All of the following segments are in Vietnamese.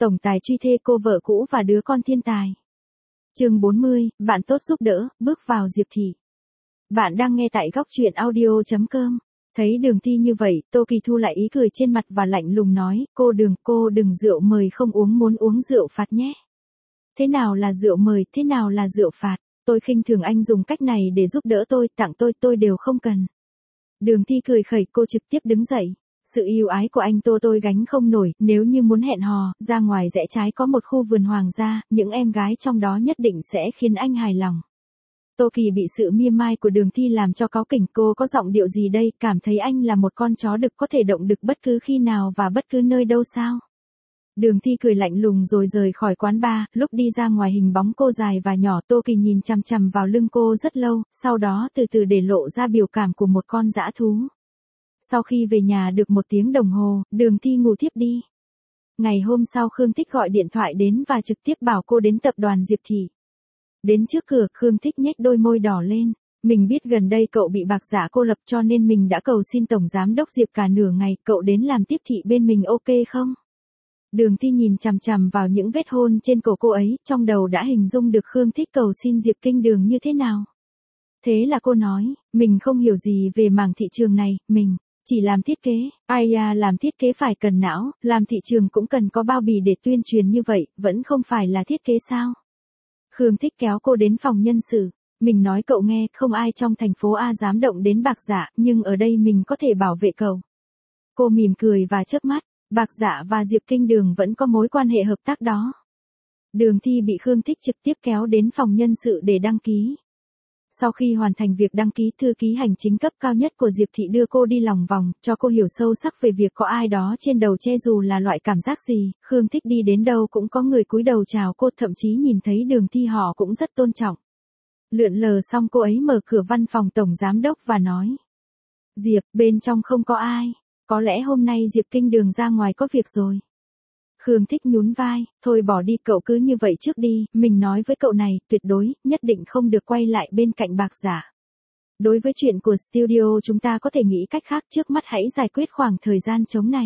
tổng tài truy thê cô vợ cũ và đứa con thiên tài. Chương 40, bạn tốt giúp đỡ, bước vào Diệp Thị. Bạn đang nghe tại góc truyện audio.com. Thấy Đường Thi như vậy, Tô Kỳ thu lại ý cười trên mặt và lạnh lùng nói, cô đừng rượu mời không uống, muốn uống rượu phạt nhé. Thế nào là rượu mời, thế nào là rượu phạt? Tôi khinh thường anh dùng cách này để giúp đỡ tôi, tặng tôi đều không cần. Đường Thi cười khẩy, cô trực tiếp đứng dậy. Sự yêu ái của anh tôi gánh không nổi, nếu như muốn hẹn hò, ra ngoài rẽ trái có một khu vườn hoàng gia, những em gái trong đó nhất định sẽ khiến anh hài lòng. Tô Kỳ bị sự mỉa mai của Đường Thi làm cho cáu kỉnh, cô có giọng điệu gì đây, cảm thấy anh là một con chó đực có thể động đực bất cứ khi nào và bất cứ nơi đâu sao? Đường Thi cười lạnh lùng rồi rời khỏi quán bar, lúc đi ra ngoài hình bóng cô dài và nhỏ, Tô Kỳ nhìn chằm chằm vào lưng cô rất lâu, sau đó từ từ để lộ ra biểu cảm của một con dã thú. Sau khi về nhà được 1 tiếng đồng hồ, Đường Thi ngủ tiếp đi. Ngày hôm sau Khương Thích gọi điện thoại đến và trực tiếp bảo cô đến tập đoàn Diệp Thị. Đến trước cửa, Khương Thích nhếch đôi môi đỏ lên. Mình biết gần đây cậu bị bạc giả cô lập cho nên mình đã cầu xin Tổng Giám đốc Diệp cả nửa ngày, cậu đến làm tiếp thị bên mình ok không? Đường Thi nhìn chằm chằm vào những vết hôn trên cổ cô ấy, trong đầu đã hình dung được Khương Thích cầu xin Diệp Kinh Đường như thế nào. Thế là cô nói, mình không hiểu gì về mảng thị trường này, mình chỉ làm thiết kế. Ai à, làm thiết kế phải cần não, làm thị trường cũng cần có bao bì để tuyên truyền như vậy, vẫn không phải là thiết kế sao? Khương Thích kéo cô đến phòng nhân sự. Mình nói cậu nghe, không ai trong thành phố A dám động đến bạc giả, nhưng ở đây mình có thể bảo vệ cậu. Cô mỉm cười và chớp mắt, bạc giả và Diệp Kinh Đường vẫn có mối quan hệ hợp tác đó. Đường Thi bị Khương Thích trực tiếp kéo đến phòng nhân sự để đăng ký. Sau khi hoàn thành việc đăng ký, thư ký hành chính cấp cao nhất của Diệp Thị đưa cô đi lòng vòng, cho cô hiểu sâu sắc về việc có ai đó trên đầu che dù là loại cảm giác gì. Khương Thích đi đến đâu cũng có người cúi đầu chào cô, thậm chí nhìn thấy Đường Thi họ cũng rất tôn trọng. Lượn lờ xong cô ấy mở cửa văn phòng Tổng Giám đốc và nói. Diệp, bên trong không có ai. Có lẽ hôm nay Diệp Kinh Đường ra ngoài có việc rồi. Khương Thích nhún vai, thôi bỏ đi, cậu cứ như vậy trước đi, mình nói với cậu này, tuyệt đối, nhất định không được quay lại bên cạnh bạc giả. Đối với chuyện của studio chúng ta có thể nghĩ cách khác, trước mắt hãy giải quyết khoảng thời gian trống này.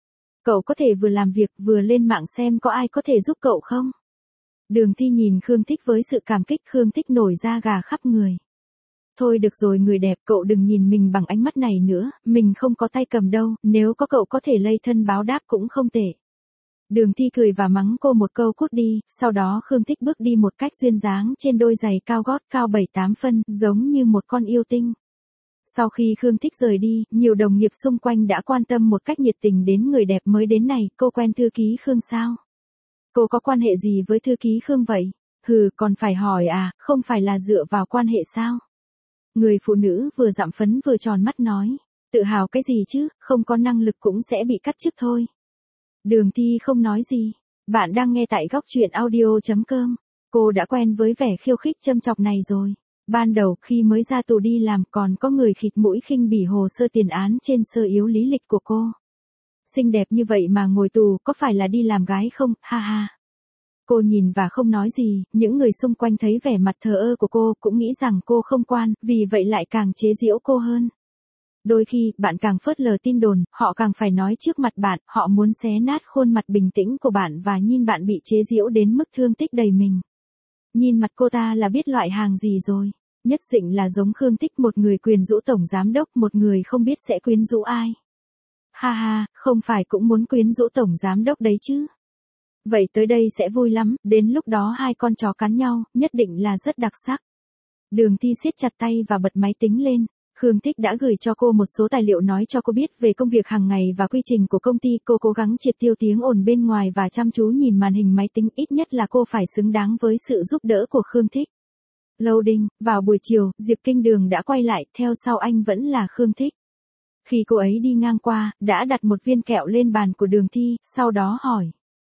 Cậu có thể vừa làm việc vừa lên mạng xem có ai có thể giúp cậu không? Đường Thi nhìn Khương Thích với sự cảm kích, Khương Thích nổi da gà khắp người. Thôi được rồi người đẹp, cậu đừng nhìn mình bằng ánh mắt này nữa, mình không có tay cầm đâu, nếu có cậu có thể lây thân báo đáp cũng không tệ. Đường Thi cười và mắng cô một câu cút đi, sau đó Khương Thích bước đi một cách duyên dáng trên đôi giày cao gót cao 7-8 phân, giống như một con yêu tinh. Sau khi Khương Thích rời đi, nhiều đồng nghiệp xung quanh đã quan tâm một cách nhiệt tình đến người đẹp mới đến này, cô quen thư ký Khương sao? Cô có quan hệ gì với thư ký Khương vậy? Hừ, còn phải hỏi à, không phải là dựa vào quan hệ sao? Người phụ nữ vừa dặm phấn vừa tròn mắt nói, tự hào cái gì chứ, không có năng lực cũng sẽ bị cắt chức thôi. Đường Thi không nói gì. Bạn đang nghe tại góc truyện audio.com. Cô đã quen với vẻ khiêu khích châm chọc này rồi. Ban đầu khi mới ra tù đi làm còn có người khịt mũi khinh bỉ hồ sơ tiền án trên sơ yếu lý lịch của cô. Xinh đẹp như vậy mà ngồi tù có phải là đi làm gái không, ha ha. Cô nhìn và không nói gì, những người xung quanh thấy vẻ mặt thờ ơ của cô cũng nghĩ rằng cô không quan, vì vậy lại càng chế giễu cô hơn. Đôi khi, bạn càng phớt lờ tin đồn, họ càng phải nói trước mặt bạn, họ muốn xé nát khuôn mặt bình tĩnh của bạn và nhìn bạn bị chế giễu đến mức thương tích đầy mình. Nhìn mặt cô ta là biết loại hàng gì rồi. Nhất định là giống Khương Thích, một người quyến rũ Tổng Giám đốc, một người không biết sẽ quyến rũ ai. Ha ha, không phải cũng muốn quyến rũ Tổng Giám đốc đấy chứ. Vậy tới đây sẽ vui lắm, đến lúc đó hai con chó cắn nhau, nhất định là rất đặc sắc. Đường Thi siết chặt tay và bật máy tính lên. Khương Thích đã gửi cho cô một số tài liệu nói cho cô biết về công việc hàng ngày và quy trình của công ty. Cô cố gắng triệt tiêu tiếng ồn bên ngoài và chăm chú nhìn màn hình máy tính, ít nhất là cô phải xứng đáng với sự giúp đỡ của Khương Thích. Loading, vào buổi chiều, Diệp Kinh Đường đã quay lại, theo sau anh vẫn là Khương Thích. Khi cô ấy đi ngang qua, đã đặt một viên kẹo lên bàn của Đường Thi, sau đó hỏi.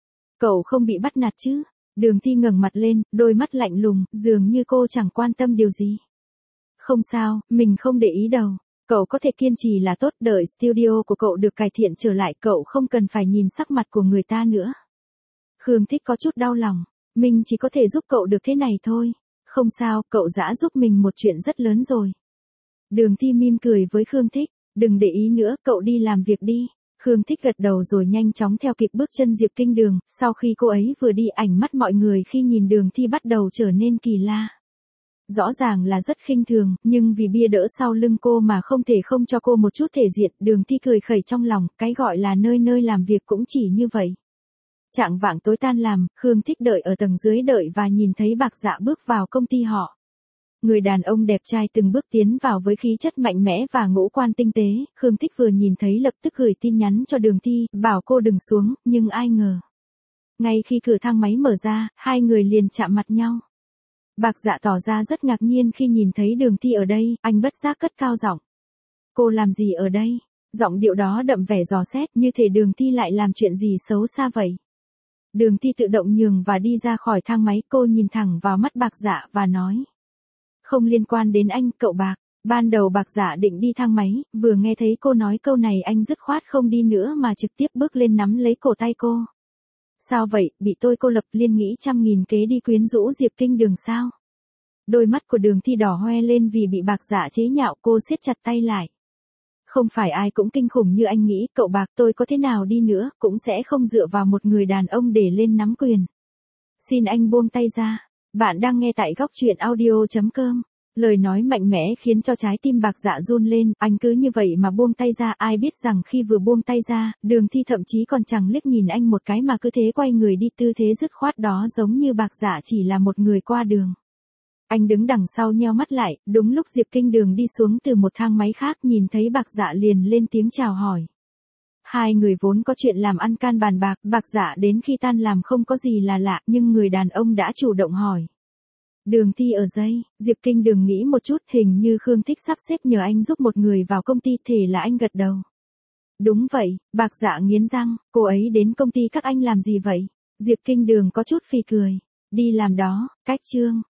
Cậu không bị bắt nạt chứ? Đường Thi ngẩng mặt lên, đôi mắt lạnh lùng, dường như cô chẳng quan tâm điều gì. Không sao, mình không để ý đâu. Cậu có thể kiên trì là tốt, đợi studio của cậu được cải thiện trở lại, cậu không cần phải nhìn sắc mặt của người ta nữa. Khương Thích có chút đau lòng. Mình chỉ có thể giúp cậu được thế này thôi. Không sao, cậu đã giúp mình một chuyện rất lớn rồi. Đường Thi mỉm cười với Khương Thích. Đừng để ý nữa, cậu đi làm việc đi. Khương Thích gật đầu rồi nhanh chóng theo kịp bước chân Diệp Kinh Đường, sau khi cô ấy vừa đi ánh mắt mọi người khi nhìn Đường Thi bắt đầu trở nên kỳ lạ. Rõ ràng là rất khinh thường, nhưng vì bia đỡ sau lưng cô mà không thể không cho cô một chút thể diện, Đường Thi cười khẩy trong lòng, cái gọi là nơi nơi làm việc cũng chỉ như vậy. Chạng vạng tối tan làm, Khương Thích đợi ở tầng dưới đợi và nhìn thấy Bạc Dạ bước vào công ty họ. Người đàn ông đẹp trai từng bước tiến vào với khí chất mạnh mẽ và ngũ quan tinh tế, Khương Thích vừa nhìn thấy lập tức gửi tin nhắn cho Đường Thi, bảo cô đừng xuống, nhưng ai ngờ. Ngay khi cửa thang máy mở ra, hai người liền chạm mặt nhau. Bạc Dạ tỏ ra rất ngạc nhiên khi nhìn thấy Đường Thi ở đây, anh bất giác cất cao giọng. Cô làm gì ở đây? Giọng điệu đó đậm vẻ dò xét, như thể Đường Thi lại làm chuyện gì xấu xa vậy. Đường Thi tự động nhường và đi ra khỏi thang máy, cô nhìn thẳng vào mắt Bạc Dạ và nói. Không liên quan đến anh, cậu Bạc. Ban đầu Bạc Dạ định đi thang máy, vừa nghe thấy cô nói câu này anh dứt khoát không đi nữa mà trực tiếp bước lên nắm lấy cổ tay cô. Sao vậy, bị tôi cô lập liên nghĩ trăm nghìn kế đi quyến rũ Diệp Kinh Đường sao? Đôi mắt của Đường Thi đỏ hoe lên vì bị Bạc Dạ chế nhạo, cô siết chặt tay lại. Không phải ai cũng kinh khủng như anh nghĩ, cậu Bạc, tôi có thế nào đi nữa, cũng sẽ không dựa vào một người đàn ông để lên nắm quyền. Xin anh buông tay ra. Bạn đang nghe tại góc truyện audio.com. Lời nói mạnh mẽ khiến cho trái tim Bạc Dạ run lên, anh cứ như vậy mà buông tay ra, ai biết rằng khi vừa buông tay ra, Đường Thi thậm chí còn chẳng liếc nhìn anh một cái mà cứ thế quay người đi, tư thế dứt khoát đó giống như Bạc Dạ chỉ là một người qua đường. Anh đứng đằng sau nheo mắt lại, đúng lúc Diệp Kinh Đường đi xuống từ một thang máy khác nhìn thấy Bạc Dạ liền lên tiếng chào hỏi. Hai người vốn có chuyện làm ăn can bàn bạc, Bạc Dạ đến khi tan làm không có gì là lạ, nhưng người đàn ông đã chủ động hỏi. Đường Thi ở đây, Diệp Kinh Đường nghĩ một chút, hình như Khương Thích sắp xếp nhờ anh giúp một người vào công ty, thì là anh gật đầu. Đúng vậy, Bạc Dạ nghiến răng, cô ấy đến công ty các anh làm gì vậy? Diệp Kinh Đường có chút phì cười. Đi làm đó, cách chương.